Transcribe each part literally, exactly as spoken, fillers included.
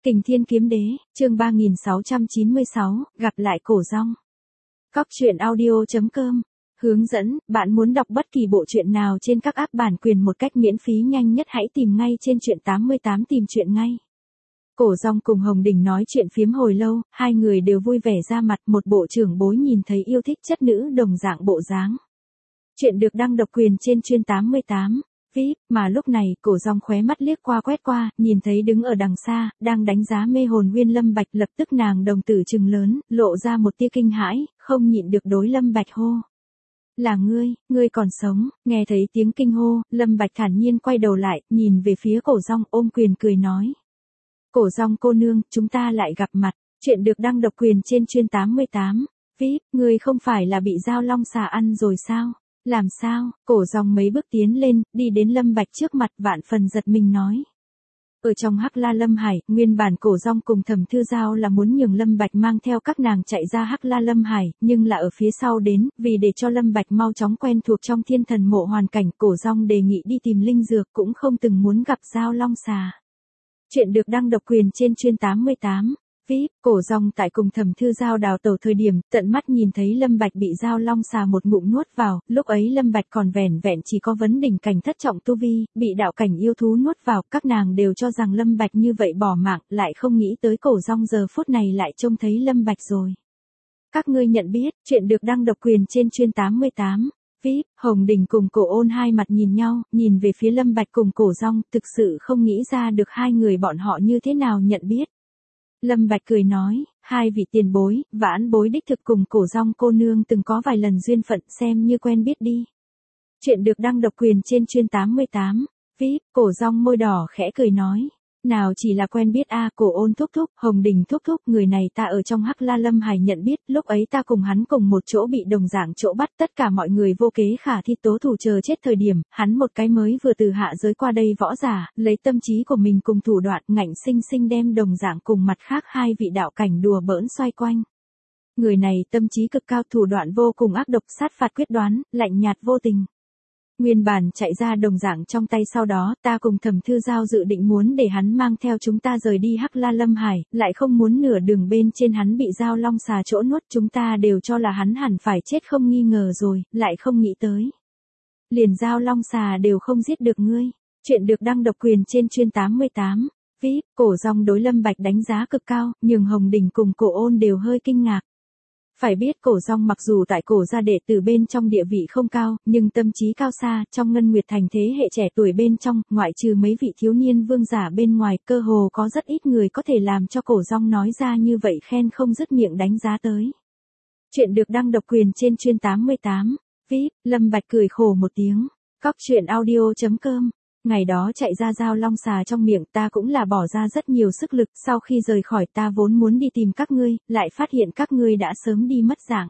Kình Thiên Kiếm Đế, chương ba nghìn sáu trăm chín mươi sáu, gặp lại Cổ Rong. Cóc truyện audio chấm com. Hướng dẫn, bạn muốn đọc bất kỳ bộ truyện nào trên các app bản quyền một cách miễn phí nhanh nhất hãy tìm ngay trên truyện tám mươi tám tìm truyện ngay. Cổ Rong cùng Hồng Đình nói chuyện phiếm hồi lâu, hai người đều vui vẻ ra mặt, một bộ trưởng bối nhìn thấy yêu thích chất nữ đồng dạng bộ dáng. Chuyện được đăng độc quyền trên chuyên tám mươi tám. vê i pê, mà lúc này, Cổ Rong khóe mắt liếc qua quét qua, nhìn thấy đứng ở đằng xa, đang đánh giá mê hồn nguyên Lâm Bạch, lập tức nàng đồng tử trừng lớn, lộ ra một tia kinh hãi, không nhịn được đối Lâm Bạch hô. Là ngươi, ngươi còn sống, nghe thấy tiếng kinh hô, Lâm Bạch thản nhiên quay đầu lại, nhìn về phía Cổ Rong ôm quyền cười nói. Cổ Rong cô nương, chúng ta lại gặp mặt, chuyện được đăng độc quyền trên chuyên tám mươi tám. vê i pê, ngươi không phải là bị dao long xà ăn rồi sao? Làm sao? Cổ Rong mấy bước tiến lên, đi đến Lâm Bạch trước mặt vạn phần giật mình nói. Ở trong Hắc La Lâm Hải, nguyên bản Cổ Rong cùng Thẩm Thư Giao là muốn nhường Lâm Bạch mang theo các nàng chạy ra Hắc La Lâm Hải, nhưng là ở phía sau đến, vì để cho Lâm Bạch mau chóng quen thuộc trong thiên thần mộ hoàn cảnh, Cổ Rong đề nghị đi tìm linh dược cũng không từng muốn gặp dao long xà. Chuyện được đăng độc quyền trên chuyên tám mươi tám. vê i pê, Cổ Rong tại cùng Thẩm Thư Giao đào tẩu thời điểm, tận mắt nhìn thấy Lâm Bạch bị dao long xà một ngụm nuốt vào, lúc ấy Lâm Bạch còn vẻn vẹn chỉ có vấn đỉnh cảnh thất trọng tu vi, bị đạo cảnh yêu thú nuốt vào, các nàng đều cho rằng Lâm Bạch như vậy bỏ mạng, lại không nghĩ tới Cổ Rong giờ phút này lại trông thấy Lâm Bạch rồi. Các ngươi nhận biết, chuyện được đăng độc quyền trên chuyên tám mươi tám. vê i pê, Hồng Đình cùng Cổ Ôn hai mặt nhìn nhau, nhìn về phía Lâm Bạch cùng Cổ Rong, thực sự không nghĩ ra được hai người bọn họ như thế nào nhận biết. Lâm Bạch cười nói, hai vị tiền bối, vãn bối đích thực cùng Cổ Rong cô nương từng có vài lần duyên phận, xem như quen biết đi. Chuyện được đăng độc quyền trên chuyên tám mươi tám. vê i pê, Cổ Rong môi đỏ khẽ cười nói. Nào chỉ là quen biết a, Cổ Ôn thúc thúc, Hồng Đình thúc thúc, người này ta ở trong Hắc La Lâm Hải nhận biết, lúc ấy ta cùng hắn cùng một chỗ bị đồng dạng chỗ bắt, tất cả mọi người vô kế khả thi tố thủ chờ chết thời điểm, hắn một cái mới vừa từ hạ giới qua đây võ giả, lấy tâm trí của mình cùng thủ đoạn, ngạnh sinh sinh đem đồng dạng cùng mặt khác hai vị đạo cảnh đùa bỡn xoay quanh. Người này tâm trí cực cao, thủ đoạn vô cùng ác độc, sát phạt quyết đoán, lạnh nhạt vô tình. Nguyên bản chạy ra đồng dạng trong tay, sau đó ta cùng Thẩm Thư Giao dự định muốn để hắn mang theo chúng ta rời đi Hắc La Lâm Hải, lại không muốn nửa đường bên trên hắn bị dao long xà chỗ nuốt, chúng ta đều cho là hắn hẳn phải chết không nghi ngờ rồi, lại không nghĩ tới. Liền dao long xà đều không giết được ngươi. Chuyện được đăng độc quyền trên chuyên tám mươi tám. vê i pê, Cổ Rong đối Lâm Bạch đánh giá cực cao, nhưng Hồng Đình cùng Cổ Ôn đều hơi kinh ngạc. Phải biết Cổ Rong mặc dù tại Cổ gia đệ tử bên trong địa vị không cao, nhưng tâm trí cao xa, trong Ngân Nguyệt Thành thế hệ trẻ tuổi bên trong, ngoại trừ mấy vị thiếu niên vương giả bên ngoài, cơ hồ có rất ít người có thể làm cho Cổ Rong nói ra như vậy khen không dứt miệng đánh giá tới. Chuyện được đăng độc quyền trên chuyên tám mươi tám. vê i pê, Lâm Bạch cười khổ một tiếng. Cóc truyện audio chấm com. Ngày đó chạy ra dao long xà trong miệng, ta cũng là bỏ ra rất nhiều sức lực, sau khi rời khỏi ta vốn muốn đi tìm các ngươi, lại phát hiện các ngươi đã sớm đi mất dạng.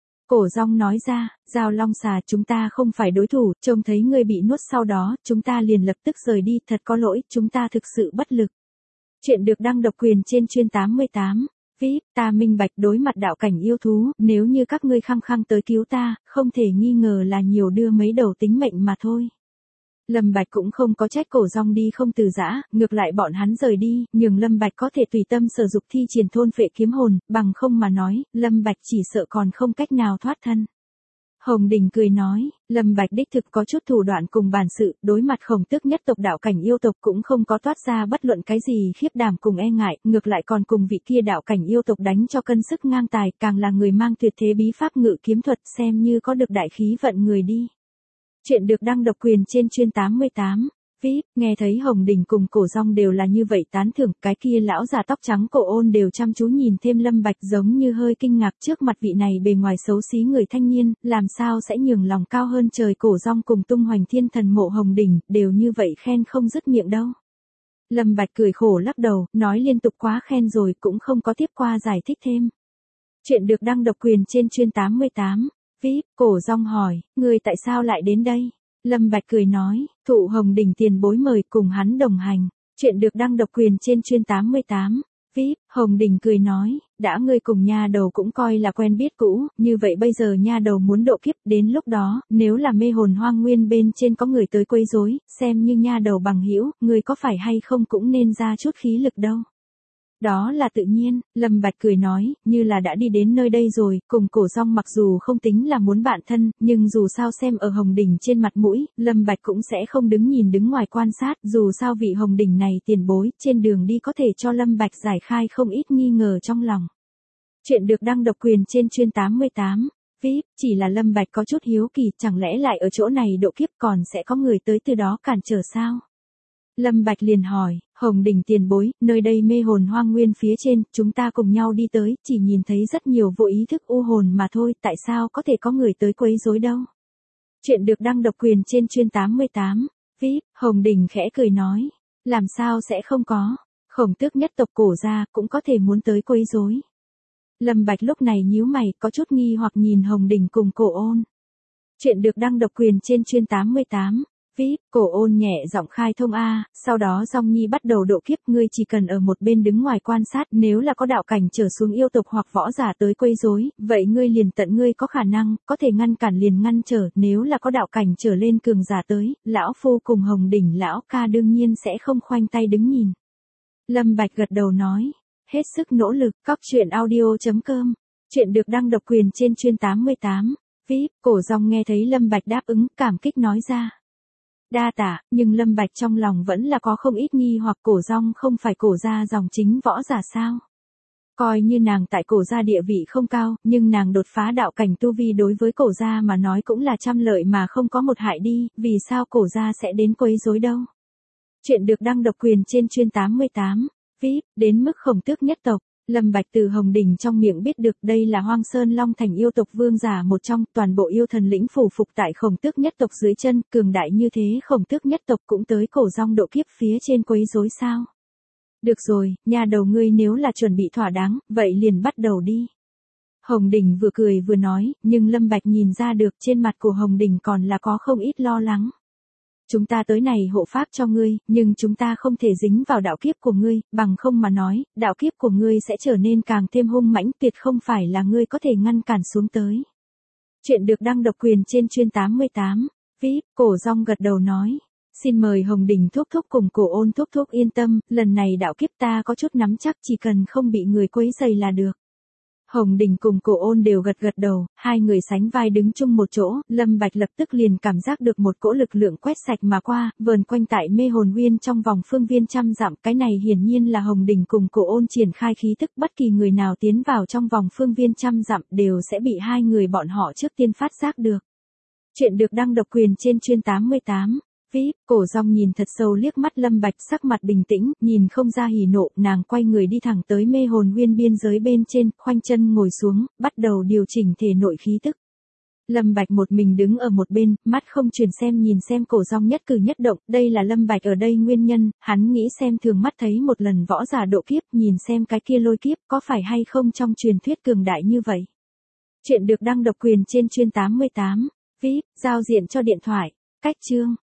Cổ Rong nói ra, dao long xà chúng ta không phải đối thủ, trông thấy ngươi bị nuốt sau đó, chúng ta liền lập tức rời đi, thật có lỗi, chúng ta thực sự bất lực. Chuyện được đăng độc quyền trên chuyên tám mươi tám. vê i pê, ta minh bạch đối mặt đạo cảnh yêu thú, nếu như các ngươi khăng khăng tới cứu ta, không thể nghi ngờ là nhiều đưa mấy đầu tính mệnh mà thôi. Lâm Bạch cũng không có trách Cổ Rong đi không từ giã, ngược lại bọn hắn rời đi, nhưng Lâm Bạch có thể tùy tâm sử dụng thi triển thôn phệ kiếm hồn, bằng không mà nói, Lâm Bạch chỉ sợ còn không cách nào thoát thân. Hồng Đình cười nói, Lâm Bạch đích thực có chút thủ đoạn cùng bản sự, đối mặt Khổng Tước nhất tộc đạo cảnh yêu tộc cũng không có toát ra bất luận cái gì khiếp đảm cùng e ngại, ngược lại còn cùng vị kia đạo cảnh yêu tộc đánh cho cân sức ngang tài, càng là người mang tuyệt thế bí pháp ngự kiếm thuật, xem như có được đại khí vận người đi. Chuyện được đăng độc quyền trên chuyên tám mươi tám. vê i pê, nghe thấy Hồng Đình cùng Cổ Rong đều là như vậy tán thưởng, cái kia lão già tóc trắng Cổ Ôn đều chăm chú nhìn thêm Lâm Bạch, giống như hơi kinh ngạc trước mặt vị này bề ngoài xấu xí người thanh niên, làm sao sẽ nhường lòng cao hơn trời. Cổ Rong cùng tung hoành thiên thần mộ Hồng Đình, đều như vậy khen không dứt miệng đâu. Lâm Bạch cười khổ lắc đầu, nói liên tục quá khen rồi, cũng không có tiếp qua giải thích thêm. Chuyện được đăng độc quyền trên chuyên tám mươi tám. vê i pê, Cổ Rong hỏi, người tại sao lại đến đây? Lâm Bạch cười nói, thụ Hồng Đình tiền bối mời cùng hắn đồng hành. Chuyện được đăng độc quyền trên chuyên tám mươi tám. vê i pê, Hồng Đình cười nói, đã ngươi cùng nha đầu cũng coi là quen biết cũ, như vậy bây giờ nha đầu muốn độ kiếp, đến lúc đó, nếu là mê hồn hoang nguyên bên trên có người tới quấy rối, xem như nha đầu bằng hữu, ngươi có phải hay không cũng nên ra chút khí lực đâu. Đó là tự nhiên, Lâm Bạch cười nói, như là đã đi đến nơi đây rồi, cùng Cổ Rong mặc dù không tính là muốn bạn thân, nhưng dù sao xem ở Hồng Đình trên mặt mũi, Lâm Bạch cũng sẽ không đứng nhìn đứng ngoài quan sát, dù sao vị Hồng Đình này tiền bối, trên đường đi có thể cho Lâm Bạch giải khai không ít nghi ngờ trong lòng. Chuyện được đăng độc quyền trên chuyên tám mươi tám. vê i pê, chỉ là Lâm Bạch có chút hiếu kỳ, chẳng lẽ lại ở chỗ này độ kiếp còn sẽ có người tới từ đó cản trở sao? Lâm Bạch liền hỏi, Hồng Đình tiền bối, nơi đây mê hồn hoang nguyên phía trên, chúng ta cùng nhau đi tới, chỉ nhìn thấy rất nhiều vô ý thức u hồn mà thôi, tại sao có thể có người tới quấy rối đâu? Chuyện được đăng độc quyền trên chuyên tám mươi tám. vê i pê, Hồng Đình khẽ cười nói, làm sao sẽ không có, Khổng Tước nhất tộc Cổ gia cũng có thể muốn tới quấy rối. Lâm Bạch lúc này nhíu mày, có chút nghi hoặc nhìn Hồng Đình cùng Cổ Ôn. Chuyện được đăng độc quyền trên chuyên tám mươi tám. vê i pê, Cổ Ôn nhẹ giọng khai thông a, sau đó Dòng Nhi bắt đầu độ kiếp, ngươi chỉ cần ở một bên đứng ngoài quan sát, nếu là có đạo cảnh trở xuống yêu tộc hoặc võ giả tới quấy rối, vậy ngươi liền tận ngươi có khả năng, có thể ngăn cản liền ngăn trở, nếu là có đạo cảnh trở lên cường giả tới, lão phu cùng Hồng Đình lão ca đương nhiên sẽ không khoanh tay đứng nhìn. Lâm Bạch gật đầu nói, hết sức nỗ lực, cóc truyện audio chấm com. Chuyện được đăng độc quyền trên chuyên tám mươi tám. vê i pê, Cổ Rong nghe thấy Lâm Bạch đáp ứng, cảm kích nói ra. Đa tạ, nhưng Lâm Bạch trong lòng vẫn là có không ít nghi hoặc Cổ Rong không phải Cổ gia dòng chính võ giả sao? Coi như nàng tại Cổ gia địa vị không cao, nhưng nàng đột phá đạo cảnh tu vi đối với Cổ gia mà nói cũng là trăm lợi mà không có một hại đi, vì sao Cổ gia sẽ đến quấy rối đâu? Chuyện được đăng độc quyền trên chuyên tám mươi tám. vê i pê, đến mức Khổng Tước nhất tộc, Lâm Bạch từ Hồng Đình trong miệng biết được đây là Hoang Sơn Long Thành yêu tộc vương giả một trong, toàn bộ yêu thần lĩnh phủ phục tại Khổng Tước nhất tộc dưới chân, cường đại như thế Khổng Tước nhất tộc cũng tới Cổ Rong độ kiếp phía trên quấy rối sao? Được rồi, nhà đầu ngươi nếu là chuẩn bị thỏa đáng, vậy liền bắt đầu đi. Hồng Đình vừa cười vừa nói, nhưng Lâm Bạch nhìn ra được trên mặt của Hồng Đình còn là có không ít lo lắng. Chúng ta tới này hộ pháp cho ngươi, nhưng chúng ta không thể dính vào đạo kiếp của ngươi, bằng không mà nói, đạo kiếp của ngươi sẽ trở nên càng thêm hung mãnh, tuyệt không phải là ngươi có thể ngăn cản xuống tới. Chuyện được đăng độc quyền trên chuyên tám mươi tám. vê i pê, Cổ Rong gật đầu nói, xin mời Hồng Đình thúc thúc cùng Cổ Ôn thúc thúc yên tâm, lần này đạo kiếp ta có chút nắm chắc, chỉ cần không bị người quấy rầy là được. Hồng Đình cùng Cổ Ôn đều gật gật đầu, hai người sánh vai đứng chung một chỗ, Lâm Bạch lập tức liền cảm giác được một cỗ lực lượng quét sạch mà qua, vờn quanh tại mê hồn nguyên trong vòng phương viên trăm dặm, cái này hiển nhiên là Hồng Đình cùng Cổ Ôn triển khai khí tức, bất kỳ người nào tiến vào trong vòng phương viên trăm dặm đều sẽ bị hai người bọn họ trước tiên phát giác được. Chuyện được đăng độc quyền trên chuyên tám mươi tám. vê i pê, Cổ Rong nhìn thật sâu liếc mắt Lâm Bạch, sắc mặt bình tĩnh, nhìn không ra hỉ nộ, nàng quay người đi thẳng tới mê hồn nguyên biên giới bên trên, khoanh chân ngồi xuống, bắt đầu điều chỉnh thể nội khí tức. Lâm Bạch một mình đứng ở một bên, mắt không chuyển xem nhìn xem Cổ Rong nhất cử nhất động, đây là Lâm Bạch ở đây nguyên nhân, hắn nghĩ xem thường mắt thấy một lần võ giả độ kiếp, nhìn xem cái kia lôi kiếp có phải hay không trong truyền thuyết cường đại như vậy. Chuyện được đăng độc quyền trên chuyên tám mươi tám. vê i pê, giao diện cho điện thoại. Cách chương